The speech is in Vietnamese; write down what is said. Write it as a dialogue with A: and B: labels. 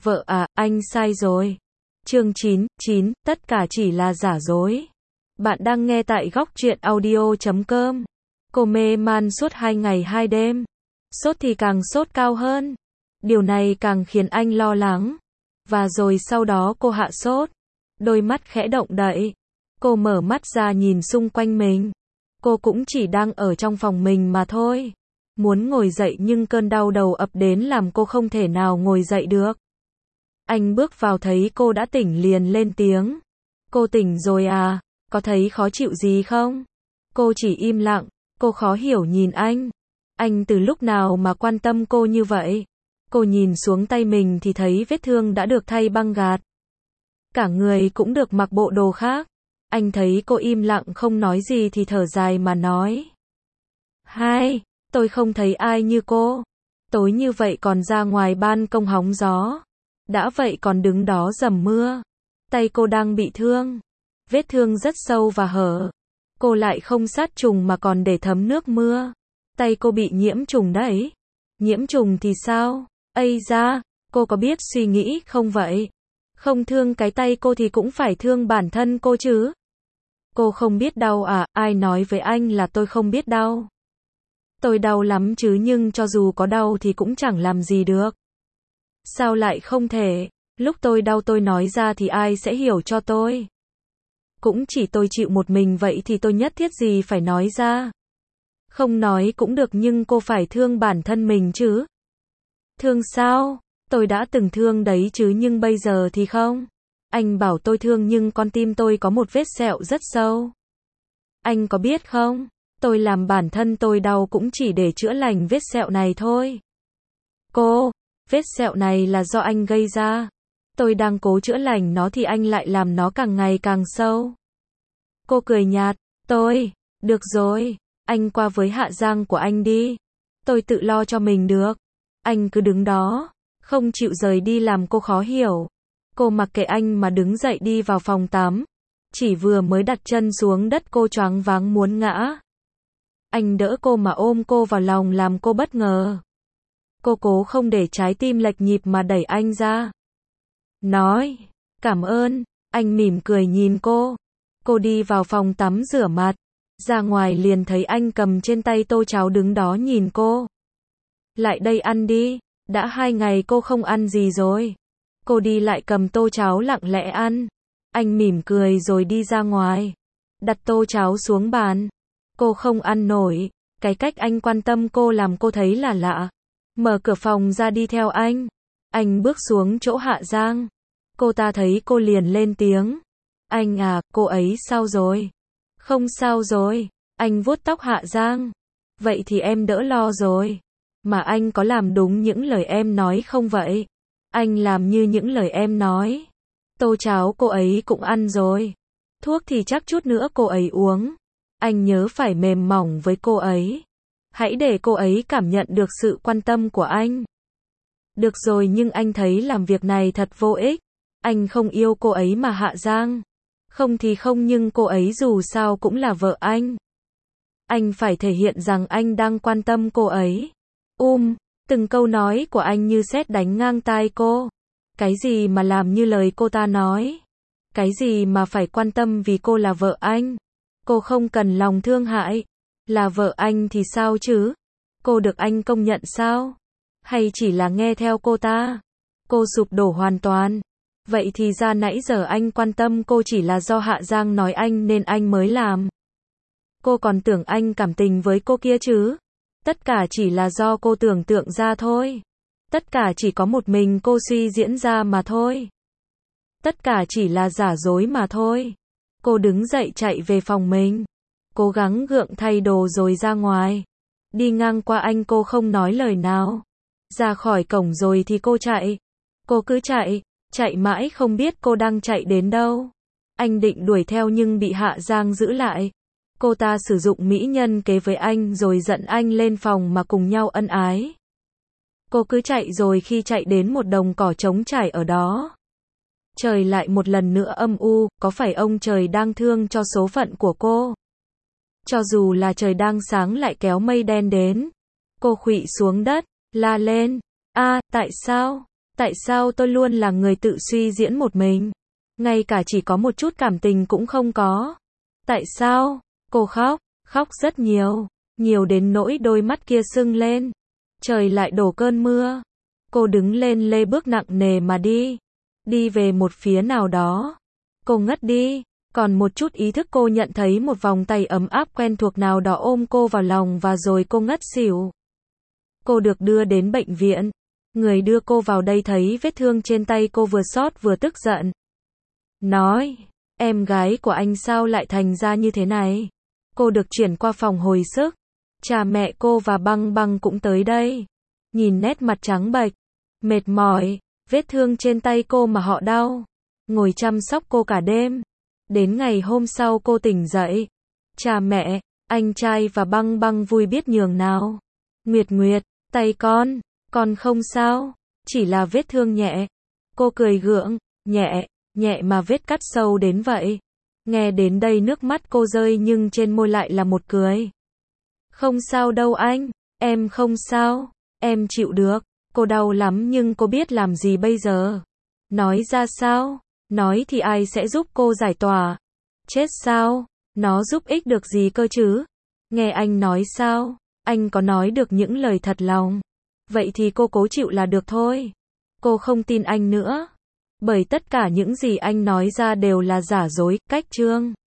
A: Vợ à, anh sai rồi. Chương 9, tất cả chỉ là giả dối. Bạn đang nghe tại góc truyện audio.com. Cô mê man suốt 2 ngày 2 đêm. Sốt thì càng sốt cao hơn. Điều này càng khiến anh lo lắng. Và rồi sau đó cô hạ sốt. Đôi mắt khẽ động đậy. Cô mở mắt ra nhìn xung quanh mình. Cô cũng chỉ đang ở trong phòng mình mà thôi. Muốn ngồi dậy nhưng cơn đau đầu ập đến làm cô không thể nào ngồi dậy được. Anh bước vào thấy cô đã tỉnh liền lên tiếng. Cô tỉnh rồi à, có thấy khó chịu gì không? Cô chỉ im lặng, cô khó hiểu nhìn anh. Anh từ lúc nào mà quan tâm cô như vậy? Cô nhìn xuống tay mình thì thấy vết thương đã được thay băng gạc. Cả người cũng được mặc bộ đồ khác. Anh thấy cô im lặng không nói gì thì thở dài mà nói. Hai, tôi không thấy ai như cô. Tối như vậy còn ra ngoài ban công hóng gió. Đã vậy còn đứng đó dầm mưa. Tay cô đang bị thương. Vết thương rất sâu và hở. Cô lại không sát trùng mà còn để thấm nước mưa. Tay cô bị nhiễm trùng đấy. Nhiễm trùng thì sao? Ây da, cô có biết suy nghĩ không vậy? Không thương cái tay cô thì cũng phải thương bản thân cô chứ. Cô không biết đau à? Ai nói với anh là tôi không biết đau? Tôi đau lắm chứ nhưng cho dù có đau thì cũng chẳng làm gì được. Sao lại không thể? Lúc tôi đau tôi nói ra thì ai sẽ hiểu cho tôi? Cũng chỉ tôi chịu một mình vậy thì tôi nhất thiết gì phải nói ra? Không nói cũng được nhưng cô phải thương bản thân mình chứ. Thương sao? Tôi đã từng thương đấy chứ nhưng bây giờ thì không. Anh bảo tôi thương nhưng con tim tôi có một vết sẹo rất sâu. Anh có biết không? Tôi làm bản thân tôi đau cũng chỉ để chữa lành vết sẹo này thôi. Cô, vết sẹo này là do anh gây ra. Tôi đang cố chữa lành nó thì anh lại làm nó càng ngày càng sâu. Cô cười nhạt, được rồi, anh qua với Hạ Giang của anh đi. Tôi tự lo cho mình được. Anh cứ đứng đó, không chịu rời đi làm cô khó hiểu. Cô mặc kệ anh mà đứng dậy đi vào phòng tắm. Chỉ vừa mới đặt chân xuống đất cô choáng váng muốn ngã. Anh đỡ cô mà ôm cô vào lòng làm cô bất ngờ. Cô cố không để trái tim lệch nhịp mà đẩy anh ra. Nói, cảm ơn, anh mỉm cười nhìn cô. Cô đi vào phòng tắm rửa mặt. Ra ngoài liền thấy anh cầm trên tay tô cháo đứng đó nhìn cô. Lại đây ăn đi, đã 2 ngày cô không ăn gì rồi. Cô đi lại cầm tô cháo lặng lẽ ăn. Anh mỉm cười rồi đi ra ngoài. Đặt tô cháo xuống bàn. Cô không ăn nổi. Cái cách anh quan tâm cô làm cô thấy là lạ. Mở cửa phòng ra đi theo anh. Anh bước xuống chỗ Hạ Giang. Cô ta thấy cô liền lên tiếng. Anh à, cô ấy sao rồi? Không sao rồi. Anh vuốt tóc Hạ Giang. Vậy thì em đỡ lo rồi. Mà anh có làm đúng những lời em nói không vậy? Anh làm như những lời em nói. Tô cháo cô ấy cũng ăn rồi. Thuốc thì chắc chút nữa cô ấy uống. Anh nhớ phải mềm mỏng với cô ấy. Hãy để cô ấy cảm nhận được sự quan tâm của anh. Được rồi nhưng anh thấy làm việc này thật vô ích. Anh không yêu cô ấy mà Hạ Giang. Không thì không nhưng cô ấy dù sao cũng là vợ anh. Anh phải thể hiện rằng anh đang quan tâm cô ấy. Từng câu nói của anh như sét đánh ngang tai cô. Cái gì mà làm như lời cô ta nói? Cái gì mà phải quan tâm vì cô là vợ anh? Cô không cần lòng thương hại. Là vợ anh thì sao chứ? Cô được anh công nhận sao? Hay chỉ là nghe theo cô ta? Cô sụp đổ hoàn toàn. Vậy thì ra nãy giờ anh quan tâm cô chỉ là do Hạ Giang nói anh nên anh mới làm. Cô còn tưởng anh cảm tình với cô kia chứ? Tất cả chỉ là do cô tưởng tượng ra thôi. Tất cả chỉ có một mình cô suy diễn ra mà thôi. Tất cả chỉ là giả dối mà thôi. Cô đứng dậy chạy về phòng mình. Cố gắng gượng thay đồ rồi ra ngoài. Đi ngang qua anh cô không nói lời nào. Ra khỏi cổng rồi thì cô chạy. Cô cứ chạy mãi không biết cô đang chạy đến đâu. Anh định đuổi theo nhưng bị Hạ Giang giữ lại. Cô ta sử dụng mỹ nhân kế với anh rồi dẫn anh lên phòng mà cùng nhau ân ái. Cô cứ chạy rồi khi chạy đến một đồng cỏ trống trải ở đó. Trời lại một lần nữa âm u, có phải ông trời đang thương cho số phận của cô? Cho dù là trời đang sáng lại kéo mây đen đến. Cô khuỵu xuống đất, la lên. Tại sao? Tại sao tôi luôn là người tự suy diễn một mình? Ngay cả chỉ có một chút cảm tình cũng không có. Tại sao? Cô khóc, khóc rất nhiều, nhiều đến nỗi đôi mắt kia sưng lên. Trời lại đổ cơn mưa. Cô đứng lên lê bước nặng nề mà đi. Đi về một phía nào đó. Cô ngất đi. Còn một chút ý thức cô nhận thấy một vòng tay ấm áp quen thuộc nào đó ôm cô vào lòng và rồi cô ngất xỉu. Cô được đưa đến bệnh viện. Người đưa cô vào đây thấy vết thương trên tay cô vừa xót vừa tức giận. Nói, em gái của anh sao lại thành ra như thế này? Cô được chuyển qua phòng hồi sức. Cha mẹ cô và Băng Băng cũng tới đây. Nhìn nét mặt trắng bệch, mệt mỏi, vết thương trên tay cô mà họ đau. Ngồi chăm sóc cô cả đêm. Đến ngày hôm sau cô tỉnh dậy. Cha mẹ, anh trai và Băng Băng vui biết nhường nào. Nguyệt Nguyệt, tay con không sao, chỉ là vết thương nhẹ. Cô cười gượng, nhẹ, nhẹ mà vết cắt sâu đến vậy. Nghe đến đây nước mắt cô rơi nhưng trên môi lại là một cười. Không sao đâu anh, em không sao, em chịu được. Cô đau lắm nhưng cô biết làm gì bây giờ. Nói ra sao? Nói thì ai sẽ giúp cô giải tỏa? Chết sao? Nó giúp ích được gì cơ chứ? Nghe anh nói sao? Anh có nói được những lời thật lòng. Vậy thì cô cố chịu là được thôi. Cô không tin anh nữa. Bởi tất cả những gì anh nói ra đều là giả dối, cách trương.